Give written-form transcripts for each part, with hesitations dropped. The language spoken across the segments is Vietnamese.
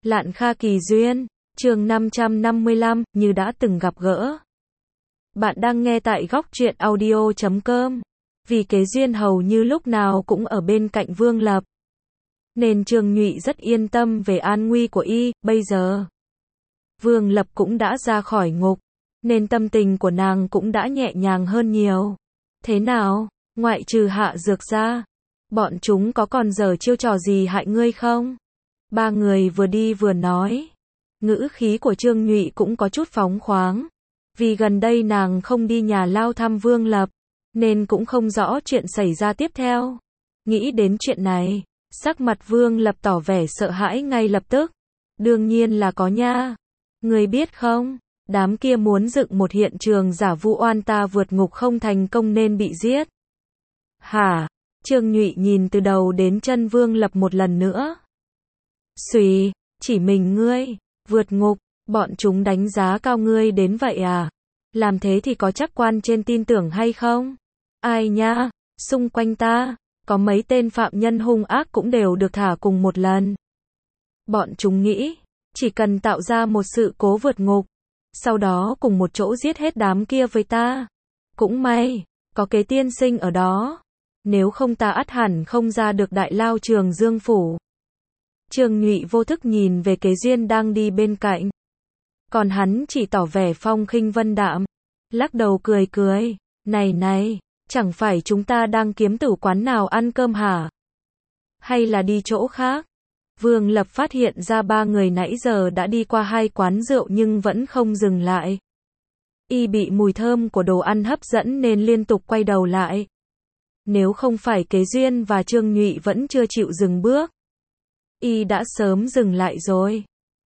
Lạn Kha Kỳ Duyên, chương 555, như đã từng gặp gỡ. Bạn đang nghe tại góc truyện audio.com. Vì Kế Duyên hầu như lúc nào cũng ở bên cạnh Vương Lập, nên Trương Nhụy rất yên tâm về an nguy của y. Bây giờ Vương Lập cũng đã ra khỏi ngục, nên tâm tình của nàng cũng đã nhẹ nhàng hơn nhiều. Thế nào, ngoại trừ Hạ Dược ra, bọn chúng có còn giở chiêu trò gì hại ngươi không? Ba người vừa đi vừa nói. Ngữ khí của Trương Nhụy cũng có chút phóng khoáng. Vì gần đây nàng không đi nhà lao thăm Vương Lập, nên cũng không rõ chuyện xảy ra tiếp theo. Nghĩ đến chuyện này, sắc mặt Vương Lập tỏ vẻ sợ hãi ngay lập tức. Đương nhiên là có nha. Ngươi biết không, đám kia muốn dựng một hiện trường giả vu oan ta vượt ngục không thành công nên bị giết. Hả? Trương Nhụy nhìn từ đầu đến chân Vương Lập một lần nữa. Xùy, chỉ mình ngươi, vượt ngục, bọn chúng đánh giá cao ngươi đến vậy à? Làm thế thì có chắc quan trên tin tưởng hay không? Ai nha, xung quanh ta, có mấy tên phạm nhân hung ác cũng đều được thả cùng một lần. Bọn chúng nghĩ, chỉ cần tạo ra một sự cố vượt ngục, sau đó cùng một chỗ giết hết đám kia với ta. Cũng may, có Kế tiên sinh ở đó. Nếu không ta ắt hẳn không ra được đại lao Trường Dương phủ. Trương Nhụy vô thức nhìn về Kế Duyên đang đi bên cạnh. Còn hắn chỉ tỏ vẻ phong khinh vân đạm, lắc đầu cười cười. Này, chẳng phải chúng ta đang kiếm tử quán nào ăn cơm hả? Hay là đi chỗ khác? Vương Lập phát hiện ra ba người nãy giờ đã đi qua hai quán rượu nhưng vẫn không dừng lại. Y bị mùi thơm của đồ ăn hấp dẫn nên liên tục quay đầu lại. Nếu không phải Kế Duyên và Trương Nhụy vẫn chưa chịu dừng bước, y đã sớm dừng lại rồi.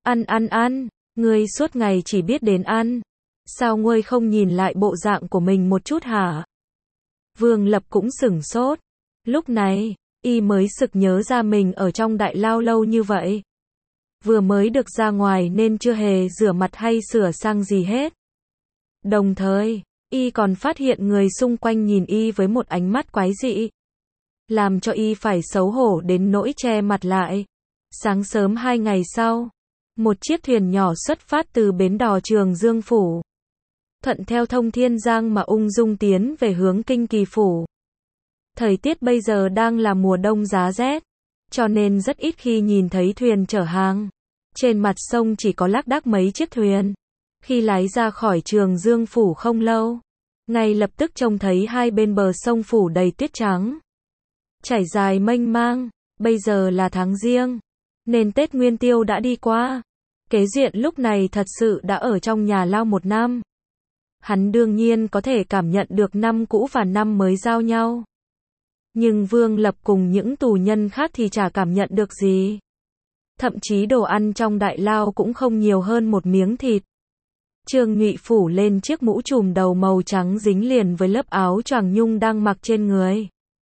Ăn, ngươi suốt ngày chỉ biết đến ăn. Sao ngươi không nhìn lại bộ dạng của mình một chút hả? Vương Lập cũng sửng sốt. Lúc này, y mới sực nhớ ra mình ở trong đại lao lâu như vậy. Vừa mới được ra ngoài nên chưa hề rửa mặt hay sửa sang gì hết. Đồng thời, y còn phát hiện người xung quanh nhìn y với một ánh mắt quái dị, làm cho y phải xấu hổ đến nỗi che mặt lại. Sáng sớm 2 ngày sau, một chiếc thuyền nhỏ xuất phát từ bến đò Trường Dương phủ, thuận theo thông Thiên Giang mà ung dung tiến về hướng Kinh Kỳ phủ. Thời tiết bây giờ đang là mùa đông giá rét, cho nên rất ít khi nhìn thấy thuyền chở hàng. Trên mặt sông chỉ có lác đác mấy chiếc thuyền. Khi lái ra khỏi Trường Dương phủ không lâu, ngay lập tức trông thấy hai bên bờ sông phủ đầy tuyết trắng, trải dài mênh mang. Bây giờ là tháng Giêng, nên Tết Nguyên Tiêu đã đi qua. Kế Duyên lúc này thật sự đã ở trong nhà lao 1 năm. Hắn đương nhiên có thể cảm nhận được năm cũ và năm mới giao nhau. Nhưng Vương Lập cùng những tù nhân khác thì chả cảm nhận được gì. Thậm chí đồ ăn trong đại lao cũng không nhiều hơn một miếng thịt. Trương Nhụy phủ lên chiếc mũ trùm đầu màu trắng dính liền với lớp áo choàng nhung đang mặc trên người.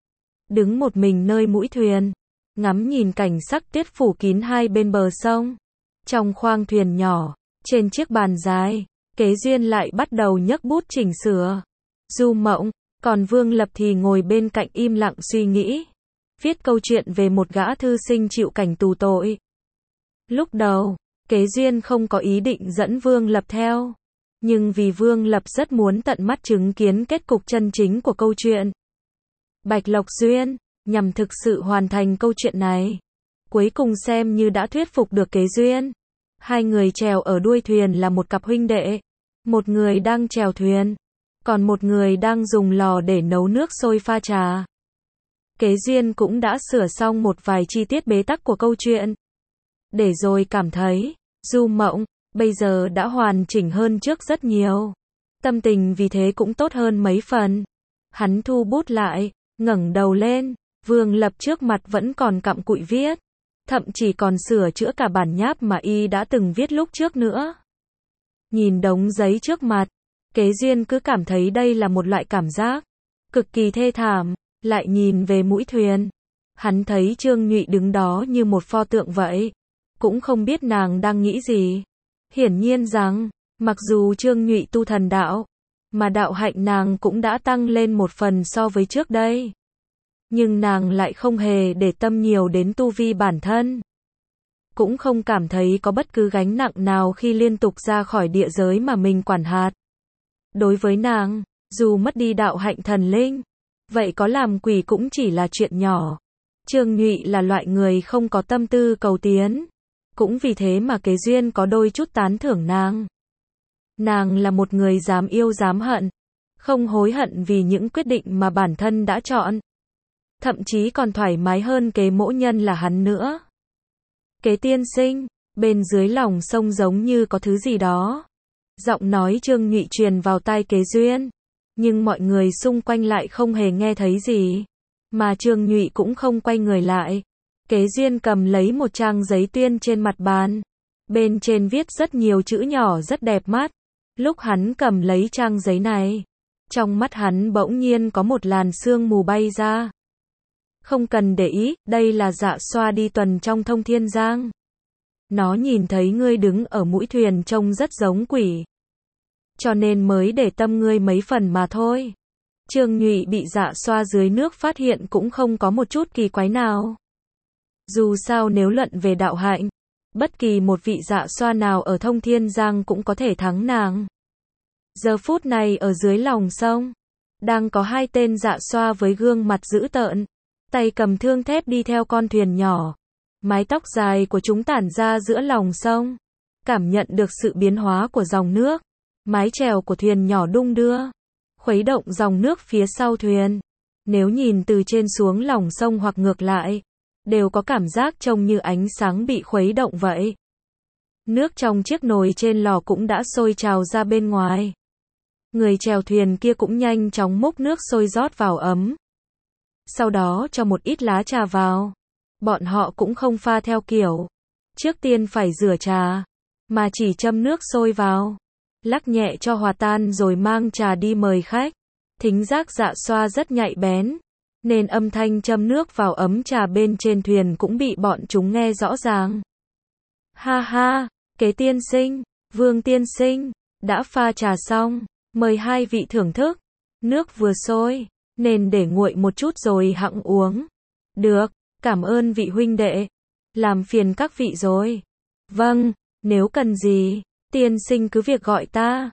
Đứng một mình nơi mũi thuyền, ngắm nhìn cảnh sắc tuyết phủ kín hai bên bờ sông. Trong khoang thuyền nhỏ, trên chiếc bàn dài, Kế Duyên lại bắt đầu nhấc bút chỉnh sửa Du Mộng, còn Vương Lập thì ngồi bên cạnh im lặng suy nghĩ, viết câu chuyện về một gã thư sinh chịu cảnh tù tội. Lúc đầu, Kế Duyên không có ý định dẫn Vương Lập theo, nhưng vì Vương Lập rất muốn tận mắt chứng kiến kết cục chân chính của câu chuyện Bạch Lộc Duyên, nhằm thực sự hoàn thành câu chuyện này. Cuối cùng xem như đã thuyết phục được Kế Duyên. Hai người chèo ở đuôi thuyền là một cặp huynh đệ. Một người đang chèo thuyền, còn một người đang dùng lò để nấu nước sôi pha trà. Kế Duyên cũng đã sửa xong một vài chi tiết bế tắc của câu chuyện, để rồi cảm thấy Du Mộng bây giờ đã hoàn chỉnh hơn trước rất nhiều. Tâm tình vì thế cũng tốt hơn mấy phần. Hắn thu bút lại, ngẩng đầu lên. Vương Lập trước mặt vẫn còn cặm cụi viết, thậm chí còn sửa chữa cả bản nháp mà y đã từng viết lúc trước nữa. Nhìn đống giấy trước mặt, Kế Duyên cứ cảm thấy đây là một loại cảm giác cực kỳ thê thảm. Lại nhìn về mũi thuyền, hắn thấy Trương Nhụy đứng đó như một pho tượng vậy, cũng không biết nàng đang nghĩ gì. Hiển nhiên rằng, mặc dù Trương Nhụy tu thần đạo, mà đạo hạnh nàng cũng đã tăng lên một phần so với trước đây. Nhưng nàng lại không hề để tâm nhiều đến tu vi bản thân. cũng không cảm thấy có bất cứ gánh nặng nào khi liên tục ra khỏi địa giới mà mình quản hạt. Đối với nàng, dù mất đi đạo hạnh thần linh, vậy có làm quỷ cũng chỉ là chuyện nhỏ. Trương Nhụy là loại người không có tâm tư cầu tiến, cũng vì thế mà Kế Duyên có đôi chút tán thưởng nàng. Nàng là một người dám yêu dám hận, không hối hận vì những quyết định mà bản thân đã chọn. Thậm chí còn thoải mái hơn Kế Mỗ Nhân là hắn nữa. Kế tiên sinh, bên dưới lòng sông giống như có thứ gì đó. Giọng nói Trương Nhụy truyền vào tai Kế Duyên, nhưng mọi người xung quanh lại không hề nghe thấy gì, mà Trương Nhụy cũng không quay người lại. Kế Duyên cầm lấy một trang giấy tuyên trên mặt bàn, bên trên viết rất nhiều chữ nhỏ rất đẹp mắt. Lúc hắn cầm lấy trang giấy này, trong mắt hắn bỗng nhiên có một làn sương mù bay ra. Không cần để ý, đây là Dạ Xoa đi tuần trong Thông Thiên Giang. Nó nhìn thấy ngươi đứng ở mũi thuyền trông rất giống quỷ, cho nên mới để tâm ngươi mấy phần mà thôi. Trương Nhụy bị Dạ Xoa dưới nước phát hiện cũng không có một chút kỳ quái nào. Dù sao nếu luận về đạo hạnh, bất kỳ một vị Dạ Xoa nào ở Thông Thiên Giang cũng có thể thắng nàng. Giờ phút này ở dưới lòng sông, đang có hai tên Dạ Xoa với gương mặt dữ tợn, tay cầm thương thép đi theo con thuyền nhỏ. Mái tóc dài của chúng tản ra giữa lòng sông, cảm nhận được sự biến hóa của dòng nước. Mái chèo của thuyền nhỏ đung đưa, khuấy động dòng nước phía sau thuyền. Nếu nhìn từ trên xuống lòng sông hoặc ngược lại, đều có cảm giác trông như ánh sáng bị khuấy động vậy. Nước trong chiếc nồi trên lò cũng đã sôi trào ra bên ngoài. Người chèo thuyền kia cũng nhanh chóng múc nước sôi rót vào ấm. Sau đó cho một ít lá trà vào. Bọn họ cũng không pha theo kiểu trước tiên phải rửa trà, mà chỉ châm nước sôi vào, lắc nhẹ cho hòa tan rồi mang trà đi mời khách. Thính giác Dạ Xoa rất nhạy bén, nên âm thanh châm nước vào ấm trà bên trên thuyền cũng bị bọn chúng nghe rõ ràng. Ha ha, Kế tiên sinh, Vương tiên sinh, đã pha trà xong, mời hai vị thưởng thức. Nước vừa sôi, nên để nguội một chút rồi hẵng uống. Được, cảm ơn vị huynh đệ. Làm phiền các vị rồi. Vâng, nếu cần gì, tiên sinh cứ việc gọi ta.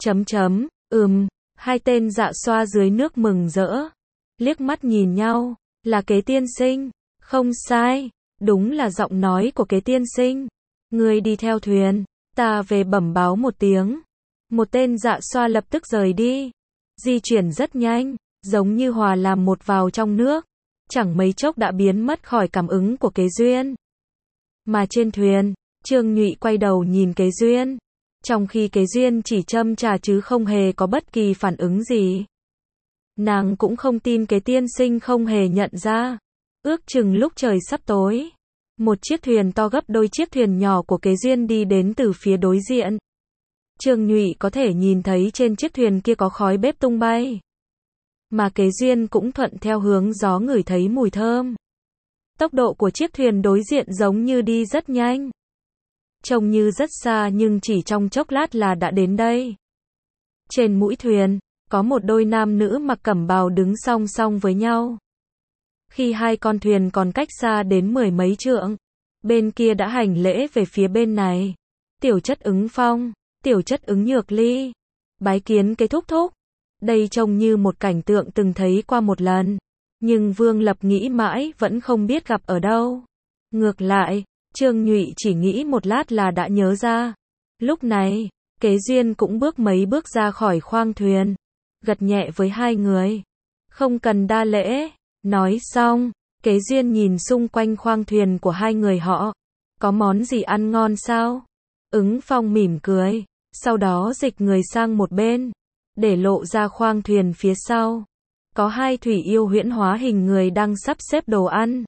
Hai tên Dạ Xoa dưới nước mừng rỡ, liếc mắt nhìn nhau, là Kế tiên sinh. Không sai, đúng là giọng nói của Kế tiên sinh. Người đi theo thuyền, ta về bẩm báo một tiếng. Một tên Dạ Xoa lập tức rời đi, di chuyển rất nhanh, giống như hòa làm một vào trong nước, chẳng mấy chốc đã biến mất khỏi cảm ứng của Kế Duyên. Mà trên thuyền, Trương Nhụy quay đầu nhìn Kế Duyên, trong khi Kế Duyên chỉ châm trà chứ không hề có bất kỳ phản ứng gì. Nàng cũng không tin Kế tiên sinh không hề nhận ra. Ước chừng lúc trời sắp tối, một chiếc thuyền to gấp đôi chiếc thuyền nhỏ của Kế Duyên đi đến từ phía đối diện. Trương Nhụy có thể nhìn thấy trên chiếc thuyền kia có khói bếp tung bay, mà Kế Duyên cũng thuận theo hướng gió ngửi thấy mùi thơm. Tốc độ của chiếc thuyền đối diện giống như đi rất nhanh, trông như rất xa nhưng chỉ trong chốc lát là đã đến đây. Trên mũi thuyền, có một đôi nam nữ mặc cẩm bào đứng song song với nhau. Khi hai con thuyền còn cách xa đến 10 mấy trượng, bên kia đã hành lễ về phía bên này. Tiểu chất Ứng Phong, tiểu chất Ứng Nhược Ly, bái kiến Kế thúc thúc. Đây trông như một cảnh tượng từng thấy qua một lần, nhưng Vương Lập nghĩ mãi vẫn không biết gặp ở đâu. Ngược lại, Trương Nhụy chỉ nghĩ một lát là đã nhớ ra. Lúc này, Kế Duyên cũng bước mấy bước ra khỏi khoang thuyền, gật nhẹ với hai người. Không cần đa lễ. Nói xong, Kế Duyên nhìn xung quanh khoang thuyền của hai người họ. Có món gì ăn ngon sao? Ứng Phong mỉm cười, sau đó dịch người sang một bên, để lộ ra khoang thuyền phía sau. Có hai thủy yêu huyễn hóa hình người đang sắp xếp đồ ăn.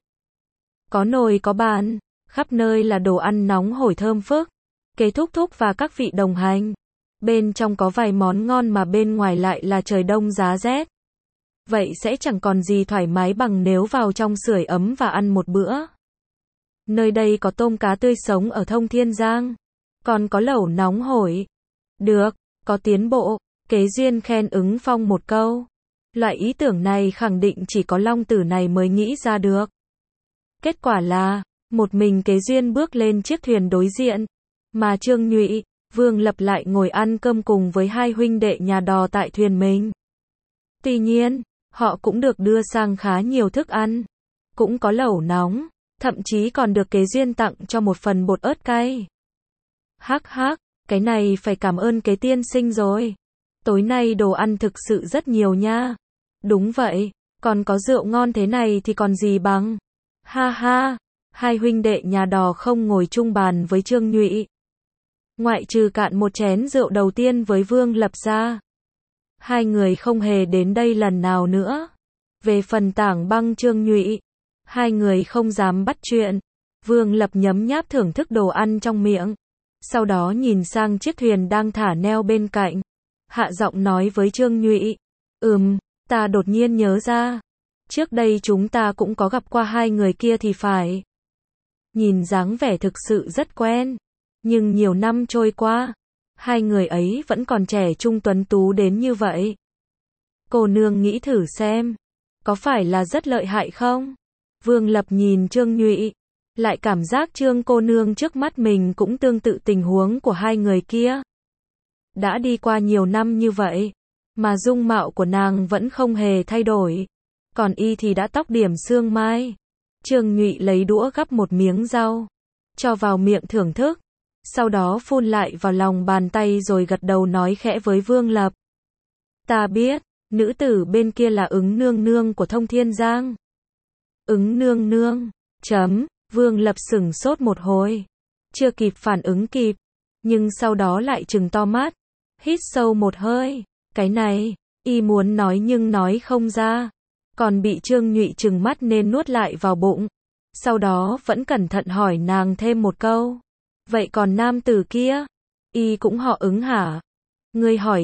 Có nồi có bàn, khắp nơi là đồ ăn nóng hổi thơm phức. Kế thúc thúc và các vị đồng hành, bên trong có vài món ngon mà bên ngoài lại là trời đông giá rét. Vậy sẽ chẳng còn gì thoải mái bằng nếu vào trong sưởi ấm và ăn một bữa. Nơi đây có tôm cá tươi sống ở Thông Thiên Giang, còn có lẩu nóng hổi. Được, có tiến bộ. Kế Duyên khen Ứng Phong một câu. Loại ý tưởng này khẳng định chỉ có Long Tử này mới nghĩ ra được. Kết quả là, Một mình Kế Duyên bước lên chiếc thuyền đối diện, mà Trương Nhụy, Vương Lập lại ngồi ăn cơm cùng với hai huynh đệ nhà đò tại thuyền mình. Tuy nhiên, họ cũng được đưa sang khá nhiều thức ăn, cũng có lẩu nóng, thậm chí còn được Kế Duyên tặng cho một phần bột ớt cay. Hắc hắc, cái này phải cảm ơn Kế tiên sinh rồi. Tối nay đồ ăn thực sự rất nhiều nha. Đúng vậy, còn có rượu ngon thế này thì còn gì bằng. Ha ha, hai huynh đệ nhà đò không ngồi chung bàn với Trương Nhụy. Ngoại trừ cạn một chén rượu đầu tiên với Vương Lập ra, hai người không hề đến đây lần nào nữa. Về phần Tảng Băng Trương Nhụy, hai người không dám bắt chuyện. Vương Lập nhấm nháp thưởng thức đồ ăn trong miệng, sau đó nhìn sang chiếc thuyền đang thả neo bên cạnh, hạ giọng nói với Trương Nhụy, ta đột nhiên nhớ ra, trước đây chúng ta cũng có gặp qua hai người kia thì phải. Nhìn dáng vẻ thực sự rất quen, nhưng nhiều năm trôi qua, hai người ấy vẫn còn trẻ trung tuấn tú đến như vậy. Cô nương nghĩ thử xem, có phải là rất lợi hại không? Vương Lập nhìn Trương Nhụy, lại cảm giác Trương cô nương trước mắt mình cũng tương tự tình huống của hai người kia. Đã đi qua nhiều năm như vậy, mà dung mạo của nàng vẫn không hề thay đổi. Còn y thì đã tóc điểm sương mai. Trương Nhụy lấy đũa gắp một miếng rau, cho vào miệng thưởng thức, sau đó phun lại vào lòng bàn tay rồi gật đầu nói khẽ với Vương Lập. Ta biết, nữ tử bên kia là Ứng nương nương của Thông Thiên Giang. Ứng nương nương, Vương Lập sửng sốt một hồi, chưa kịp phản ứng kịp, nhưng sau đó lại trừng to mắt, hít sâu một hơi, cái này, y muốn nói nhưng nói không ra, còn bị Trương Nhụy trừng mắt nên nuốt lại vào bụng, sau đó vẫn cẩn thận hỏi nàng thêm một câu, vậy còn nam tử kia, y cũng họ Ứng hả? Ngươi hỏi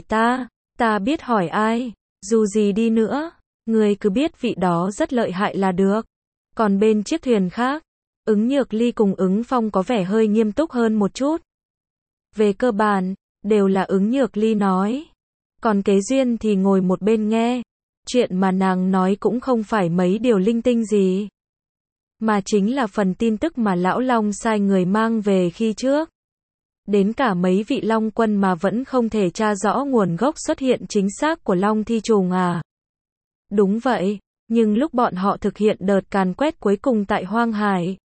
ta biết hỏi ai, dù gì đi nữa, ngươi cứ biết vị đó rất lợi hại là được. Còn bên chiếc thuyền khác, Ứng Nhược Ly cùng Ứng Phong có vẻ hơi nghiêm túc hơn một chút. Về cơ bản, đều là Ứng Nhược Ly nói. Còn Kế Duyên thì ngồi một bên nghe. Chuyện mà nàng nói cũng không phải mấy điều linh tinh gì, mà chính là phần tin tức mà Lão Long sai người mang về khi trước. Đến cả mấy vị Long quân mà vẫn không thể tra rõ nguồn gốc xuất hiện chính xác của Long Thi Trùng à. Đúng vậy, nhưng lúc bọn họ thực hiện đợt càn quét cuối cùng tại Hoang Hải,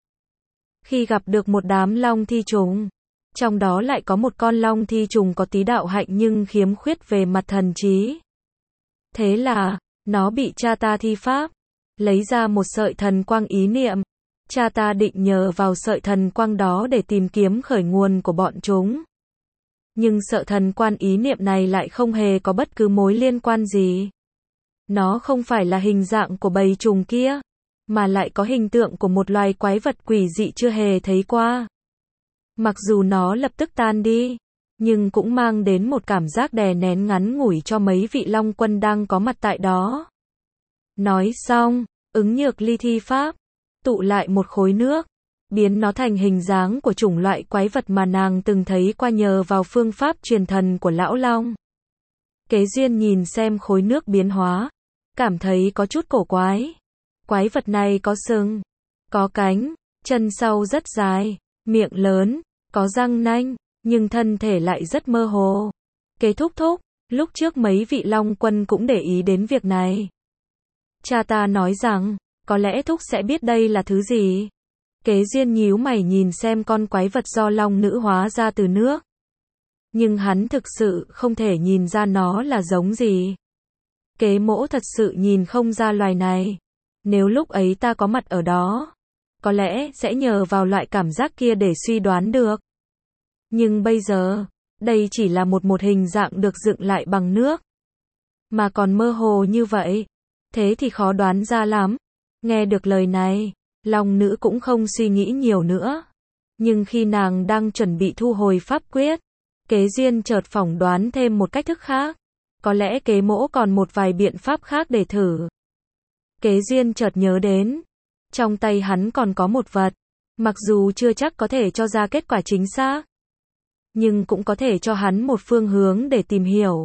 khi gặp được một đám Long Thi Trùng, trong đó lại có một con Long Thi Trùng có tí đạo hạnh nhưng khiếm khuyết về mặt thần trí. Thế là, nó bị cha ta thi pháp, lấy ra một sợi thần quang ý niệm. Cha ta định nhờ vào sợi thần quang đó để tìm kiếm khởi nguồn của bọn chúng. Nhưng sợi thần quan ý niệm này lại không hề có bất cứ mối liên quan gì. Nó không phải là hình dạng của bầy trùng kia, mà lại có hình tượng của một loài quái vật quỷ dị chưa hề thấy qua. Mặc dù nó lập tức tan đi, nhưng cũng mang đến một cảm giác đè nén ngắn ngủi cho mấy vị Long quân đang có mặt tại đó. Nói xong, Ứng Nhược Ly thi pháp, tụ lại một khối nước, biến nó thành hình dáng của chủng loại quái vật mà nàng từng thấy qua nhờ vào phương pháp truyền thần của Lão Long. Kế Duyên nhìn xem khối nước biến hóa, cảm thấy có chút cổ quái. Quái vật này có sừng, có cánh, chân sau rất dài, miệng lớn, có răng nanh, nhưng thân thể lại rất mơ hồ. Kế thúc, lúc trước mấy vị Long quân cũng để ý đến việc này. Cha ta nói rằng, có lẽ thúc sẽ biết đây là thứ gì. Kế Duyên nhíu mày nhìn xem con quái vật do Long nữ hóa ra từ nước. Nhưng hắn thực sự không thể nhìn ra nó là giống gì. Kế Mỗ thật sự nhìn không ra loài này. Nếu lúc ấy ta có mặt ở đó, có lẽ sẽ nhờ vào loại cảm giác kia để suy đoán được. Nhưng bây giờ, đây chỉ là một hình dạng được dựng lại bằng nước, mà còn mơ hồ như vậy, thế thì khó đoán ra lắm. Nghe được lời này, Long nữ cũng không suy nghĩ nhiều nữa. Nhưng khi nàng đang chuẩn bị thu hồi pháp quyết, Kế Duyên chợt phỏng đoán thêm một cách thức khác. Có lẽ Kế Mỗ còn một vài biện pháp khác để thử. Kế Duyên chợt nhớ đến, trong tay hắn còn có một vật, mặc dù chưa chắc có thể cho ra kết quả chính xác, nhưng cũng có thể cho hắn một phương hướng để tìm hiểu.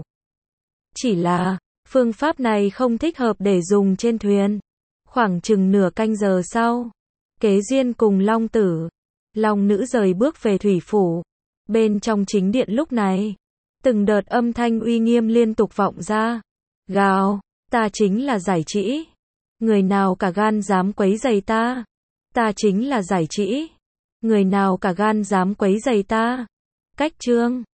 Chỉ là, phương pháp này không thích hợp để dùng trên thuyền. Khoảng chừng nửa canh giờ sau, Kế duyên cùng Long Tử. Long Nữ rời bước về Thủy Phủ. Bên trong chính điện lúc này, từng đợt âm thanh uy nghiêm liên tục vọng ra. Gào, ta chính là Giải Trĩ. Người nào cả gan dám quấy rầy ta? Ta chính là Giải Trĩ. Người nào cả gan dám quấy rầy ta? Cách chương